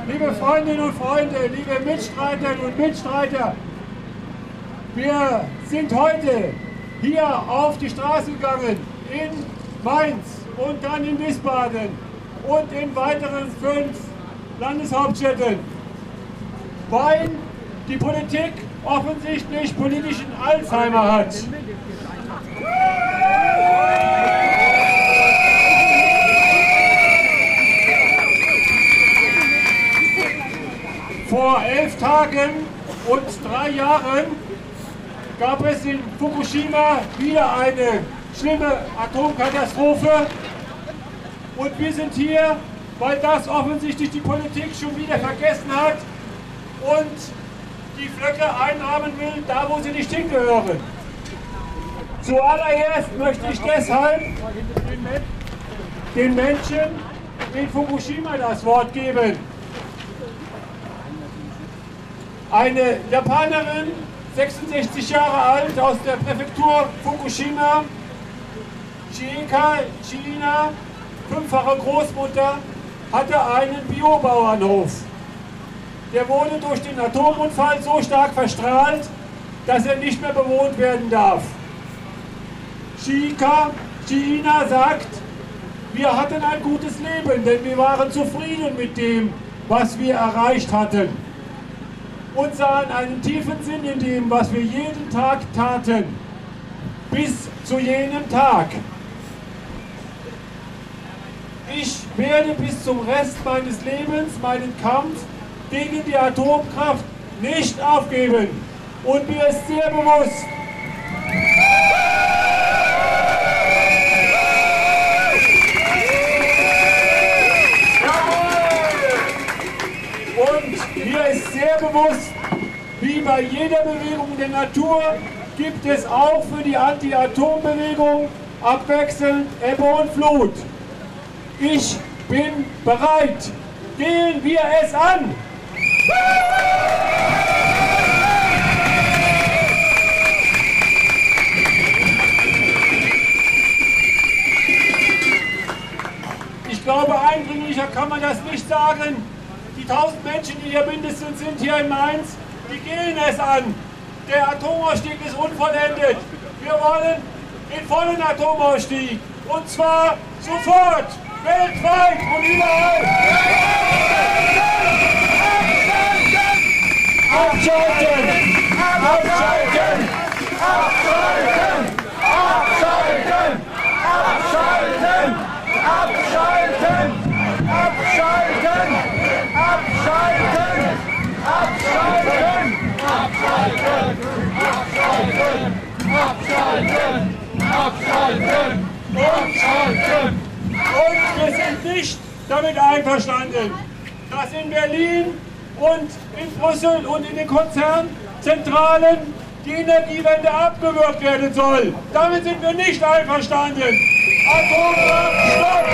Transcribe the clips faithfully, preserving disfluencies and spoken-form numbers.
Liebe Freundinnen und Freunde, liebe Mitstreiterinnen und Mitstreiter, wir sind heute hier auf die Straße gegangen, in Mainz und dann in Wiesbaden und in weiteren fünf Landeshauptstädten, weil die Politik offensichtlich politischen Alzheimer hat. Vor elf Tagen und drei Jahren gab es in Fukushima wieder eine schlimme Atomkatastrophe und wir sind hier, weil das offensichtlich die Politik schon wieder vergessen hat und die Flöcke einrahmen will, da wo sie nicht hingehören. Zuallererst möchte ich deshalb den Menschen in Fukushima das Wort geben. Eine Japanerin, sechsundsechzig Jahre alt, aus der Präfektur Fukushima, Shiika China, fünffache Großmutter, hatte einen Biobauernhof. Der wurde durch den Atomunfall so stark verstrahlt, dass er nicht mehr bewohnt werden darf. Shiika China sagt, wir hatten ein gutes Leben, denn wir waren zufrieden mit dem, was wir erreicht hatten. Und sahen einen tiefen Sinn in dem, was wir jeden Tag taten, bis zu jenem Tag. Ich werde bis zum Rest meines Lebens meinen Kampf gegen die Atomkraft nicht aufgeben. Und mir ist sehr bewusst, und mir ist sehr bewusst, wie bei jeder Bewegung in der Natur gibt es auch für die Anti-Atom-Bewegung abwechselnd Ebbe und Flut. Ich bin bereit. Gehen wir es an! Ich glaube, eindringlicher kann man das nicht sagen. Die tausend Menschen, die hier mindestens sind, hier in Mainz, die gehen es an. Der Atomausstieg ist unvollendet. Wir wollen den vollen Atomausstieg. Und zwar sofort, weltweit und überall. Abschalten! Abschalten! Abschalten! Abschalten! Abschalten! Abschalten! Abschalten! Abschalten! Abschalten! Abschalten! Abschalten! Abschalten! Abschalten! Und wir sind nicht damit einverstanden, dass in Berlin und in Brüssel und in den Konzernzentralen die Energiewende abgewürgt werden soll. Damit sind wir nicht einverstanden. Atomkraft, stopp!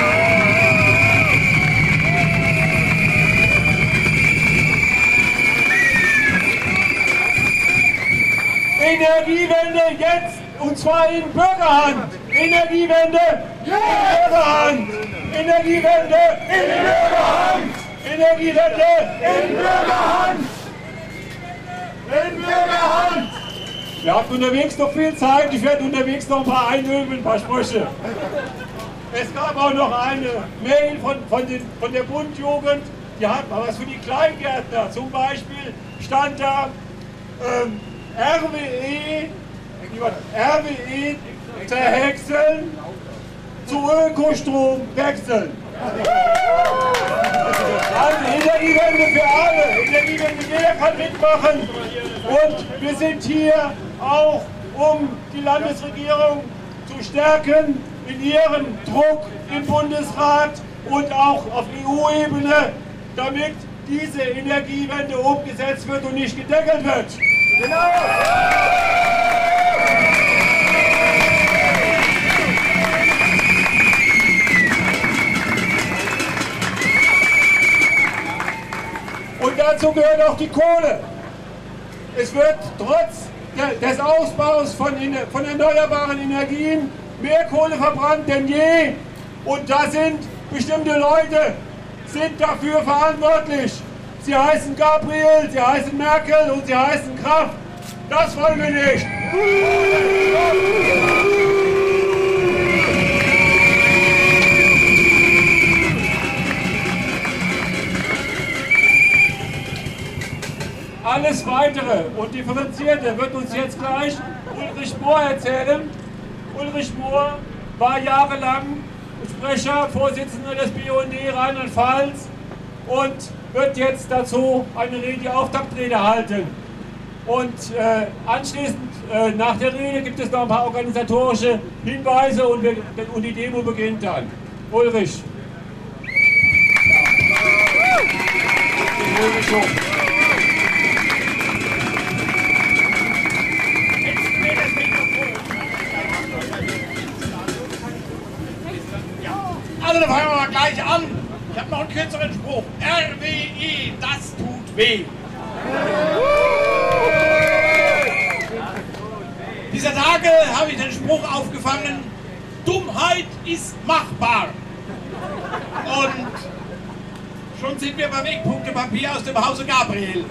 Energiewende jetzt, und zwar in Bürgerhand. Energiewende in Bürgerhand. Energiewende in Bürgerhand. Energiewende in Bürgerhand. In Bürgerhand. Wir haben unterwegs noch viel Zeit. Ich werde unterwegs noch ein paar einüben, ein paar Sprüche. Es gab auch noch eine Mail von, von, den, von der Bundjugend. Die hat mal was für die Kleingärtner. Zum Beispiel stand da ähm, R W E, R W E zerhäckseln, zu Ökostrom wechseln. Also Energiewende für alle, Energiewende, jeder kann mitmachen. Und wir sind hier auch, um die Landesregierung zu stärken in ihrem Druck im Bundesrat und auch auf E U-Ebene, damit diese Energiewende umgesetzt wird und nicht gedeckelt wird. Genau! Und dazu gehört auch die Kohle. Es wird trotz des Ausbaus von, von erneuerbaren Energien mehr Kohle verbrannt denn je. Und da sind bestimmte Leute sind dafür verantwortlich. Sie heißen Gabriel, sie heißen Merkel und sie heißen Kraft. Das wollen wir nicht. Alles Weitere und Differenzierte wird uns jetzt gleich Ulrich Mohr erzählen. Ulrich Mohr war jahrelang Sprecher, Vorsitzender des B U N D Rheinland-Pfalz und wird jetzt dazu eine Rede, Auftaktrede halten. Und äh, anschließend, äh, nach der Rede, gibt es noch ein paar organisatorische Hinweise und, wir, und die Demo beginnt dann. Ulrich. Also dann fangen wir mal gleich an. Ich habe noch einen kürzeren Spruch. R W E, das tut weh. Dieser Tage habe ich den Spruch aufgefangen, Dummheit ist machbar. Und schon sind wir beim Eckpunktepapier aus dem Hause Gabriel.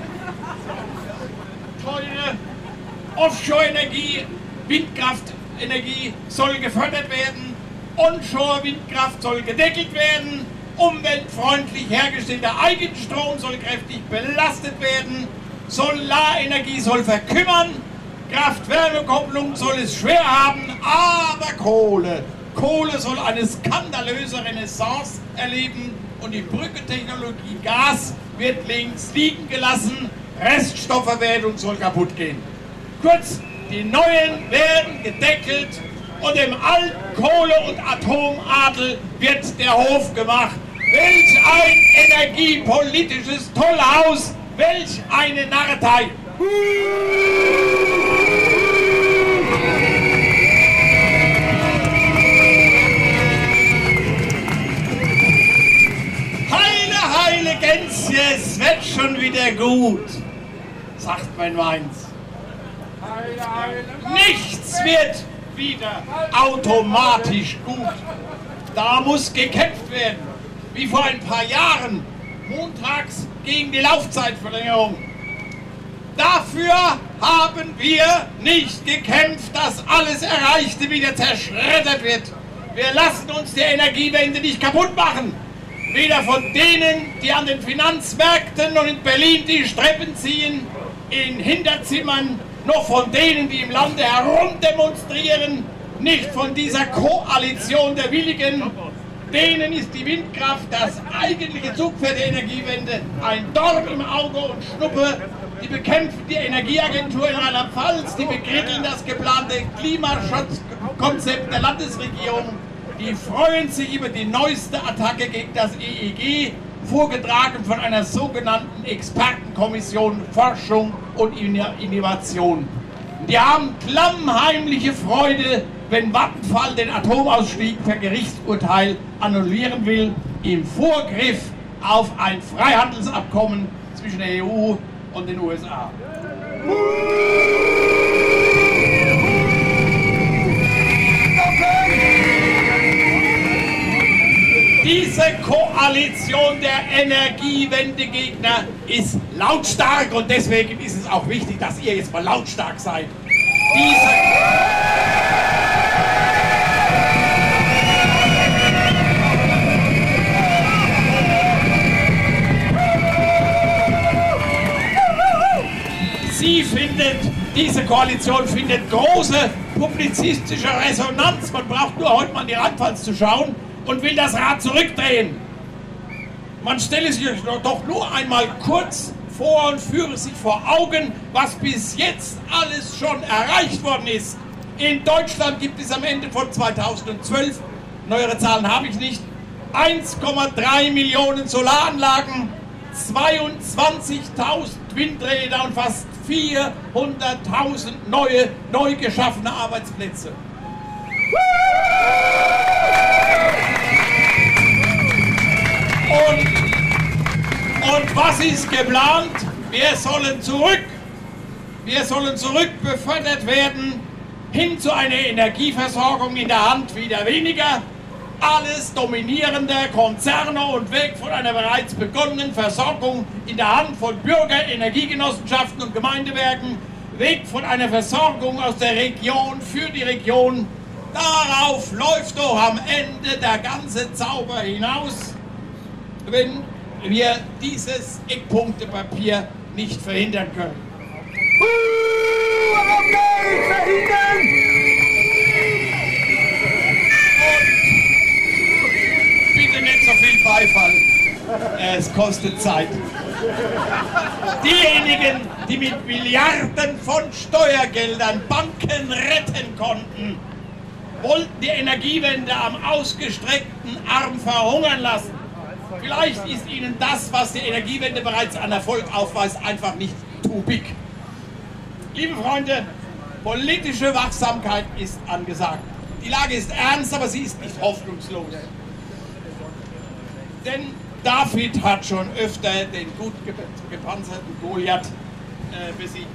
Teure Offshore-Energie, Windkraftenergie soll gefördert werden, Onshore-Windkraft soll gedeckelt werden, umweltfreundlich hergestellter Eigenstrom soll kräftig belastet werden, Solarenergie soll verkümmern, Kraft-Wärme-Kopplung soll es schwer haben, aber Kohle, Kohle soll eine skandalöse Renaissance erleben und die Brückentechnologie Gas wird links liegen gelassen, Reststoffverwertung soll kaputt gehen. Kurz, die Neuen werden gedeckelt und dem alten Kohle- und Atomadel wird der Hof gemacht. Welch ein energiepolitisches Tollhaus, welch eine Narretei! Heile, heile Gänse, es wird schon wieder gut, sagt mein Mainz. Nichts wird wieder automatisch gut. Da muss gekämpft werden, wie vor ein paar Jahren, montags gegen die Laufzeitverlängerung. Dafür haben wir nicht gekämpft, dass alles Erreichte wieder zerschreddert wird. Wir lassen uns die Energiewende nicht kaputt machen. Weder von denen, die an den Finanzmärkten und in Berlin die Streppen ziehen, in Hinterzimmern, noch von denen, die im Lande herumdemonstrieren, nicht von dieser Koalition der Willigen. Denen ist die Windkraft das eigentliche Zugpferd der Energiewende, ein Dorn im Auge und Schnuppe. Die bekämpfen die Energieagentur in Rheinland-Pfalz, die bekritteln das geplante Klimaschutzkonzept der Landesregierung. Die freuen sich über die neueste Attacke gegen das E E G, vorgetragen von einer sogenannten Expertenkommission Forschung und Innovation. Die haben klammheimliche Freude, wenn Vattenfall den Atomausstieg per Gerichtsurteil annullieren will, im Vorgriff auf ein Freihandelsabkommen zwischen der E U und den U S A. Diese Koalition der Energiewendegegner ist lautstark und deswegen ist es auch wichtig, dass ihr jetzt mal lautstark seid. Diese Sie findet, diese Koalition findet große publizistische Resonanz. Man braucht nur heute mal in die Rheinpfalz zu schauen und will das Rad zurückdrehen. Man stelle sich doch nur einmal kurz vor und führe sich vor Augen, was bis jetzt alles schon erreicht worden ist. In Deutschland gibt es am Ende von zweitausendzwölf, neuere Zahlen habe ich nicht, eins Komma drei Millionen Solaranlagen, zweiundzwanzigtausend Windräder und fast vierhunderttausend neue, neu geschaffene Arbeitsplätze. Und, und was ist geplant? Wir sollen zurück, wir sollen zurück befördert werden hin zu einer Energieversorgung in der Hand wieder weniger, alles dominierende Konzerne und weg von einer bereits begonnenen Versorgung in der Hand von Bürger, Energiegenossenschaften und Gemeindewerken, weg von einer Versorgung aus der Region für die Region. Darauf läuft doch am Ende der ganze Zauber hinaus, wenn wir dieses Eckpunktepapier nicht verhindern können. Uh, aber Geld verhindern! Und bitte nicht so viel Beifall. Es kostet Zeit. Diejenigen, die mit Milliarden von Steuergeldern Banken retten konnten, wollten die Energiewende am ausgestreckten Arm verhungern lassen. Vielleicht ist ihnen das, was die Energiewende bereits an Erfolg aufweist, einfach nicht too big. Liebe Freunde, politische Wachsamkeit ist angesagt. Die Lage ist ernst, aber sie ist nicht hoffnungslos. Denn David hat schon öfter den gut gepanzerten Goliath äh, besiegt.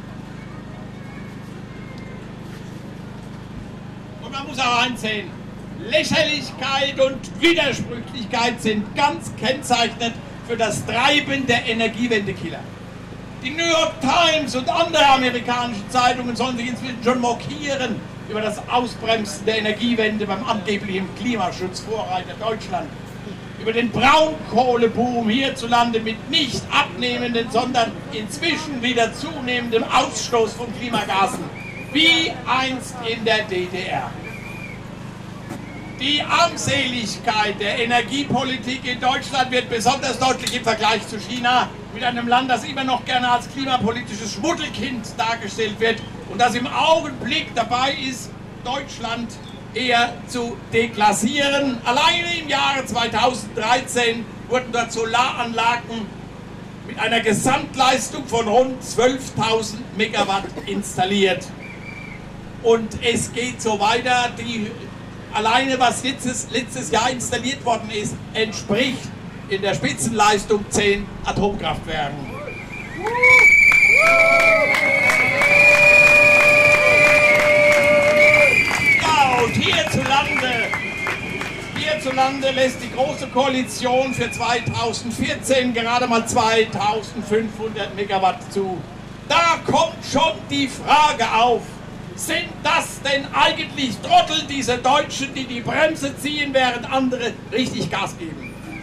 Und man muss auch einsehen, Lächerlichkeit und Widersprüchlichkeit sind ganz kennzeichnend für das Treiben der Energiewendekiller. Die New York Times und andere amerikanische Zeitungen sollen sich inzwischen schon mokieren über das Ausbremsen der Energiewende beim angeblichen Klimaschutzvorreiter Deutschland, über den Braunkohleboom hierzulande mit nicht abnehmenden, sondern inzwischen wieder zunehmendem Ausstoß von Klimagasen, wie einst in der D D R. Die Armseligkeit der Energiepolitik in Deutschland wird besonders deutlich im Vergleich zu China, mit einem Land, das immer noch gerne als klimapolitisches Schmuddelkind dargestellt wird und das im Augenblick dabei ist, Deutschland eher zu deklassieren. Alleine im Jahre zweitausenddreizehn wurden dort Solaranlagen mit einer Gesamtleistung von rund zwölftausend Megawatt installiert. Und es geht so weiter. Die, alleine was letztes, letztes Jahr installiert worden ist, entspricht in der Spitzenleistung zehn Atomkraftwerken. Ja, und hierzulande, hierzulande lässt die Große Koalition für zweitausendvierzehn gerade mal zweitausendfünfhundert Megawatt zu. Da kommt schon die Frage auf, sind das denn eigentlich Trottel, diese Deutschen, die die Bremse ziehen, während andere richtig Gas geben?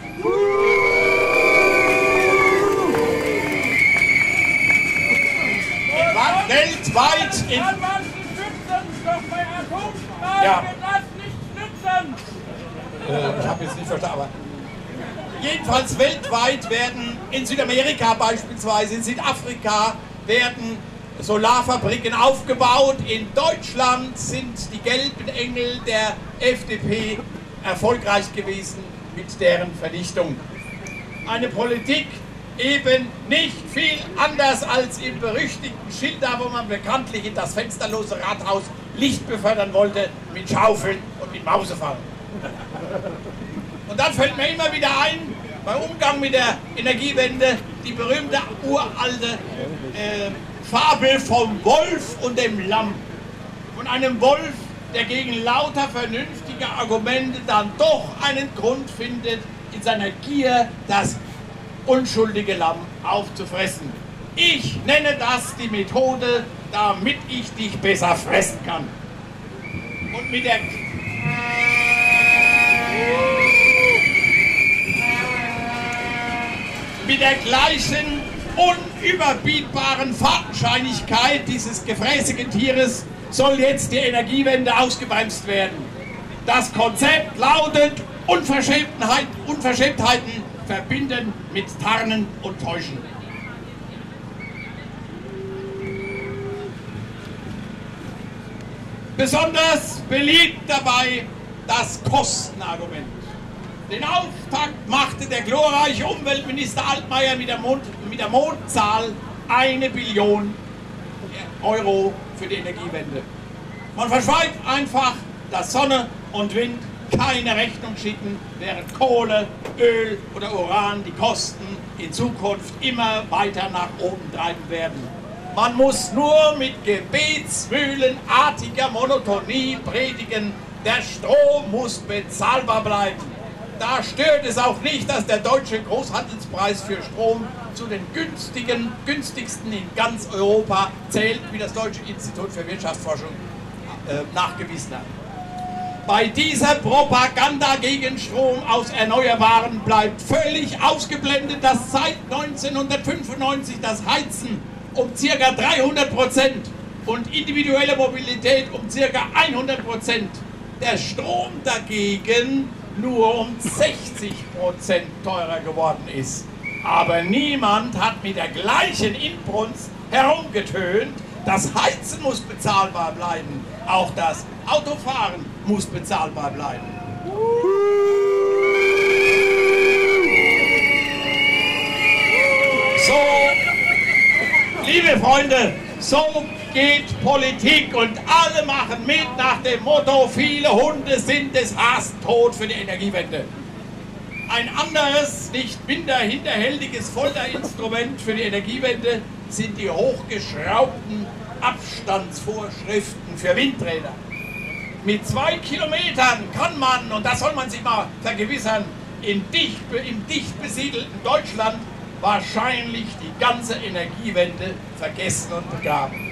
Weltweit in Dann waren Sie schützen, doch bei Atomstrahlen Ja. wird das nicht nützen. Äh, ich habe jetzt nicht verstanden, aber jedenfalls weltweit werden in Südamerika beispielsweise, in Südafrika werden Solarfabriken aufgebaut. In Deutschland sind die gelben Engel der F D P erfolgreich gewesen mit deren Vernichtung. Eine Politik eben nicht viel anders als im berüchtigten Schilda, wo man bekanntlich in das fensterlose Rathaus Licht befördern wollte mit Schaufeln und mit Mausefallen. Und dann fällt mir immer wieder ein, beim Umgang mit der Energiewende, die berühmte uralte äh, Fabel vom Wolf und dem Lamm. Von einem Wolf, der gegen lauter vernünftige Argumente dann doch einen Grund findet, in seiner Gier das unschuldige Lamm aufzufressen. Ich nenne das die Methode, damit ich dich besser fressen kann. Und mit der mit der gleichen unüberbietbaren Fadenscheinigkeit dieses gefräßigen Tieres soll jetzt die Energiewende ausgebremst werden. Das Konzept lautet Unverschämtheit, Unverschämtheiten verbinden mit Tarnen und Täuschen. Besonders beliebt dabei das Kostenargument. Den Auftakt machte der glorreiche Umweltminister Altmaier mit der, Mond, mit der Mondzahl eine Billion Euro für die Energiewende. Man verschweigt einfach, dass Sonne und Wind keine Rechnung schicken, während Kohle, Öl oder Uran die Kosten in Zukunft immer weiter nach oben treiben werden. Man muss nur mit gebetsmühlenartiger Monotonie predigen, Der Strom muss bezahlbar bleiben. Da stört es auch nicht, dass der deutsche Großhandelspreis für Strom zu den günstigen, günstigsten in ganz Europa zählt, wie das Deutsche Institut für Wirtschaftsforschung äh, nachgewiesen hat. Bei dieser Propaganda gegen Strom aus Erneuerbaren bleibt völlig ausgeblendet, dass seit neunzehnhundertfünfundneunzig das Heizen um ca. dreihundert Prozent und individuelle Mobilität um ca. hundert Prozent, der Strom dagegen nur um sechzig Prozent teurer geworden ist. Aber niemand hat mit der gleichen Inbrunst herumgetönt, das Heizen muss bezahlbar bleiben, auch das Autofahren muss bezahlbar bleiben. So, liebe Freunde, so geht Politik und alle machen mit nach dem Motto, viele Hunde sind des Haars tot für die Energiewende. Ein anderes, nicht minder hinterhältiges Folterinstrument für die Energiewende sind die hochgeschraubten Abstandsvorschriften für Windräder. Mit zwei Kilometern kann man, und das soll man sich mal vergewissern, in dicht, im dicht besiedelten Deutschland wahrscheinlich die ganze Energiewende vergessen und begraben.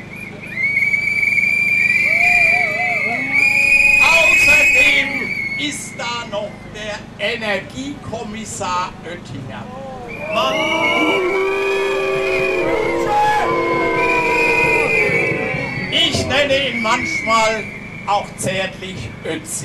Außerdem ist da noch der Energiekommissar Oettinger. Man ich nenne ihn manchmal auch zärtlich Ötzi.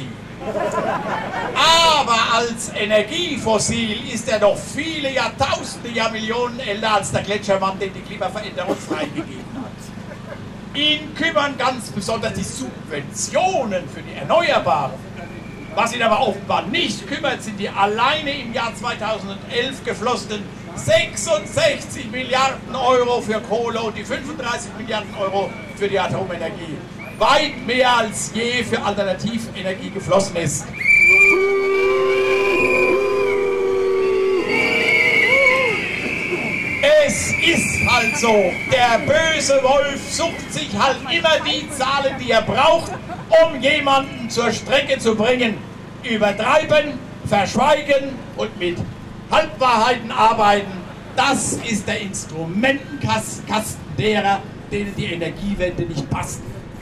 Aber als Energiefossil ist er noch viele Jahrtausende, Jahrmillionen älter als der Gletschermann, den die Klimaveränderung freigegeben hat. Ihn kümmern ganz besonders die Subventionen für die Erneuerbaren. Was ihn aber offenbar nicht kümmert, sind die alleine im Jahr zweitausendelf geflossenen sechsundsechzig Milliarden Euro für Kohle und die fünfunddreißig Milliarden Euro für die Atomenergie. Weit mehr als je für Alternativenergie geflossen ist. Es ist halt so, der böse Wolf sucht sich halt immer die Zahlen, die er braucht, um jemanden zur Strecke zu bringen. Übertreiben, verschweigen und mit Halbwahrheiten arbeiten, das ist der Instrumentenkasten derer, denen die Energiewende nicht passt.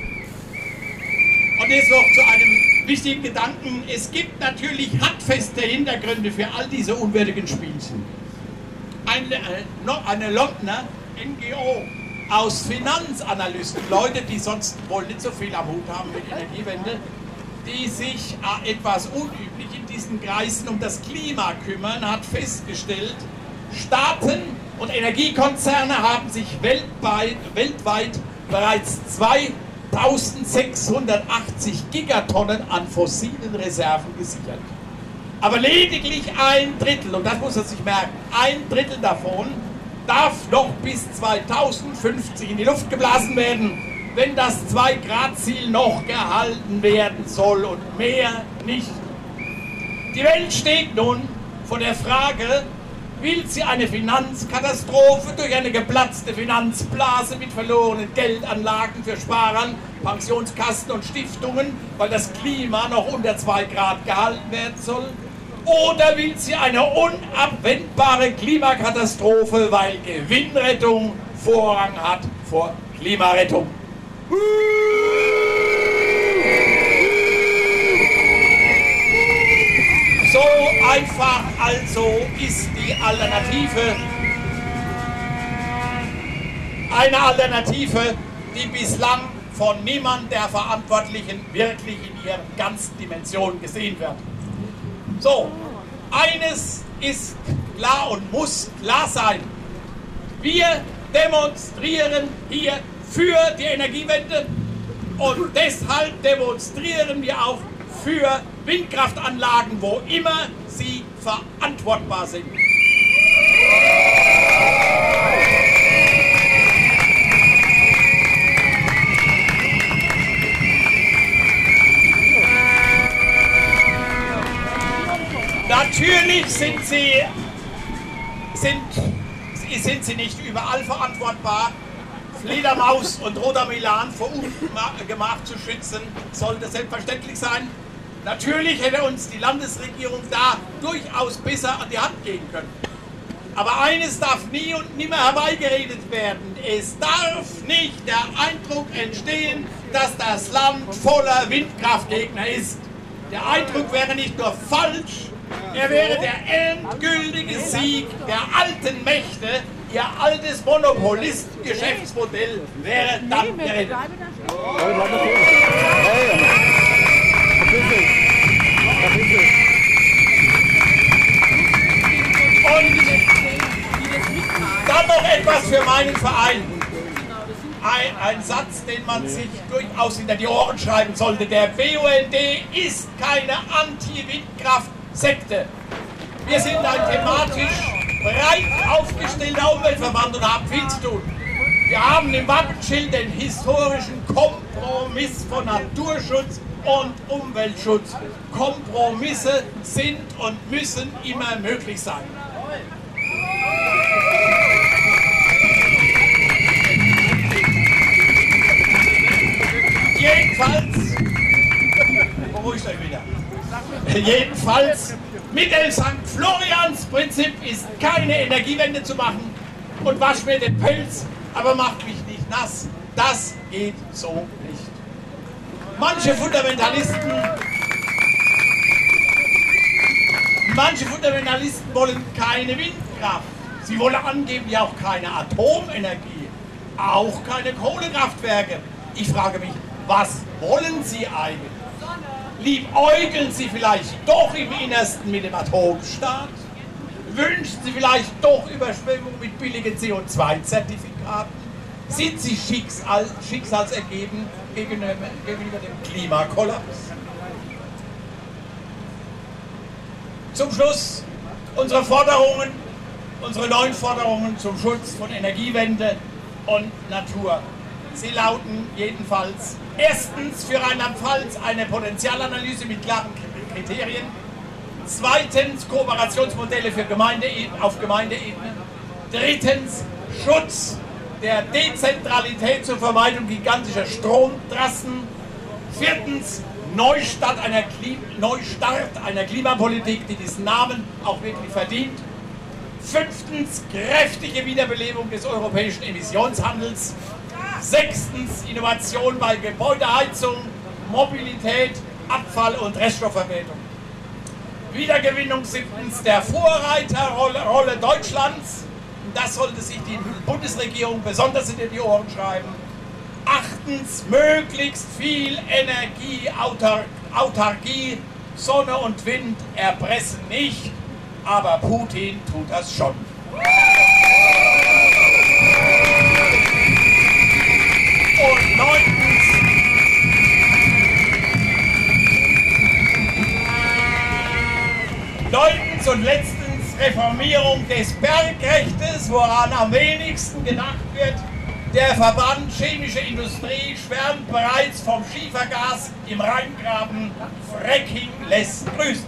Und jetzt noch zu einem wichtigen Gedanken. Es gibt natürlich handfeste Hintergründe für all diese unwürdigen Spielchen. Eine, eine Londoner N G O aus Finanzanalysten, Leute, die sonst wohl nicht so viel am Hut haben mit Energiewende, die sich etwas unüblich in diesen Kreisen um das Klima kümmern, hat festgestellt, Staaten und Energiekonzerne haben sich weltweit, weltweit bereits zweitausendsechshundertachtzig Gigatonnen an fossilen Reserven gesichert. Aber lediglich ein Drittel, und das muss man sich merken, ein Drittel davon darf noch bis zweitausendfünfzig in die Luft geblasen werden, wenn das zwei Grad Ziel noch gehalten werden soll und mehr nicht. Die Welt steht nun vor der Frage, will sie eine Finanzkatastrophe durch eine geplatzte Finanzblase mit verlorenen Geldanlagen für Sparern, Pensionskassen und Stiftungen, weil das Klima noch unter zwei Grad gehalten werden soll? Oder will sie eine unabwendbare Klimakatastrophe, weil Gewinnrettung Vorrang hat vor Klimarettung? So einfach also ist die Alternative, eine Alternative, die bislang von niemand der Verantwortlichen wirklich in ihrer ganzen Dimension gesehen wird. So, eines ist klar und muss klar sein. Wir demonstrieren hier für die Energiewende und deshalb demonstrieren wir auch für Windkraftanlagen, wo immer sie verantwortbar sind. Natürlich sind sie, sind, sind sie nicht überall verantwortbar. Fledermaus und Roter Milan vor Ungemacht zu schützen, sollte selbstverständlich sein. Natürlich hätte uns die Landesregierung da durchaus besser an die Hand gehen können. Aber eines darf nie und nimmer herbeigeredet werden. Es darf nicht der Eindruck entstehen, dass das Land voller Windkraftgegner ist. Der Eindruck wäre nicht nur falsch, er wäre der endgültige Sieg der alten Mächte. Ihr altes Monopolistengeschäftsmodell wäre dann gerettet. Und dann noch etwas für meinen Verein. Ein, ein Satz, den man sich durchaus hinter die Ohren schreiben sollte. Der B U N D ist keine Anti-Windkraft-Sekte. Wir sind ein thematisch breit aufgestellter Umweltverband und haben viel zu tun. Wir haben im Wappenschild den historischen Kompromiss von Naturschutz und Umweltschutz. Kompromisse sind und müssen immer möglich sein. Jedenfalls, beruhigt euch wieder, jedenfalls, mittels Sankt Florians Prinzip ist keine Energiewende zu machen und wasch mir den Pelz, aber macht mich nicht nass. Das geht so nicht. Manche Fundamentalisten, manche Fundamentalisten wollen keine Windkraft. Sie wollen angeblich auch keine Atomenergie, auch keine Kohlekraftwerke. Ich frage mich, was wollen Sie eigentlich? Liebäugeln Sie vielleicht doch im Innersten mit dem Atomstaat? Wünschen Sie vielleicht doch Überschwemmung mit billigen C O zwei Zertifikaten? Sind Sie Schicksal, schicksalsergeben gegenüber, gegenüber dem Klimakollaps? Zum Schluss unsere Forderungen, unsere neuen Forderungen zum Schutz von Energiewende und Natur. Sie lauten jedenfalls: Erstens, für Rheinland-Pfalz eine Potenzialanalyse mit klaren Kriterien. Zweitens, Kooperationsmodelle für Gemeinde, auf Gemeindeebene. Drittens, Schutz der Dezentralität zur Vermeidung gigantischer Stromtrassen. Viertens, Neustart einer, Klim Neustart einer Klimapolitik, die diesen Namen auch wirklich verdient. Fünftens, kräftige Wiederbelebung des europäischen Emissionshandels. Sechstens, Innovation bei Gebäudeheizung, Mobilität, Abfall- und Reststoffverwertung. Wiedergewinnung siebtens der Vorreiterrolle Rolle Deutschlands. Das sollte sich die Bundesregierung besonders hinter die Ohren schreiben. Achtens, möglichst viel Energieautarkie, Sonne und Wind erpressen nicht, aber Putin tut das schon. Und neuntens, neuntens und letztens Reformierung des Bergrechtes, woran am wenigsten gedacht wird. Der Verband Chemische Industrie schwärmt bereits vom Schiefergas im Rheingraben. Fracking lässt grüßen.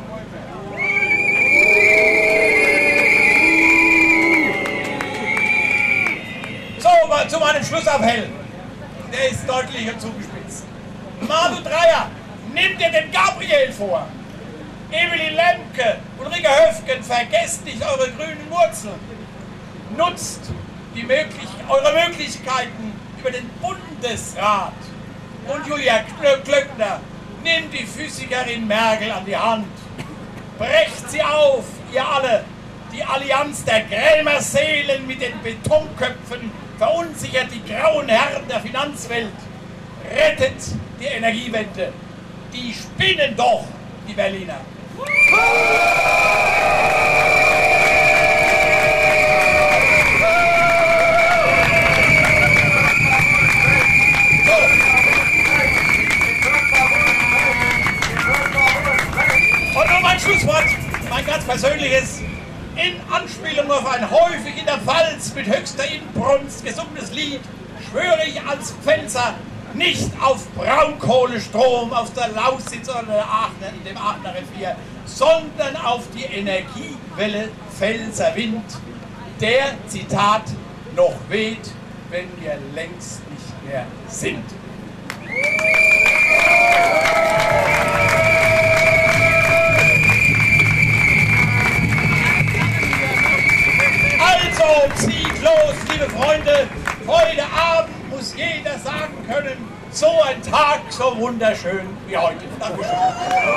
So, mal zu meinem Schlussappell. Der ist deutlich und zugespitzt. Manu Dreier, nimm dir den Gabriel vor. Evelyn Lemke, Ulrike Höfgen, vergesst nicht eure grünen Wurzeln. Nutzt die möglich eure Möglichkeiten über den Bundesrat. Und Julia Klöckner, nimmt die Physikerin Merkel an die Hand. Brecht sie auf, ihr alle. Die Allianz der Krämerseelen mit den Betonköpfen verunsichert die grauen Herren der Finanzwelt. Rettet die Energiewende. Die spinnen doch, die Berliner. Und nun mein Schlusswort, mein ganz persönliches. In Anspielung auf ein häufig in der Pfalz mit höchster Inbrunst gesungenes Lied schwöre ich als Pfälzer nicht auf Braunkohlestrom aus der Lausitz oder der Aachener, in dem Aachener Revier, sondern auf die Energiewelle Pfälzer Wind, der, Zitat, noch weht, wenn wir längst nicht mehr sind. liebe Freunde, heute Abend muss jeder sagen können, so ein Tag, so wunderschön wie heute. Dankeschön.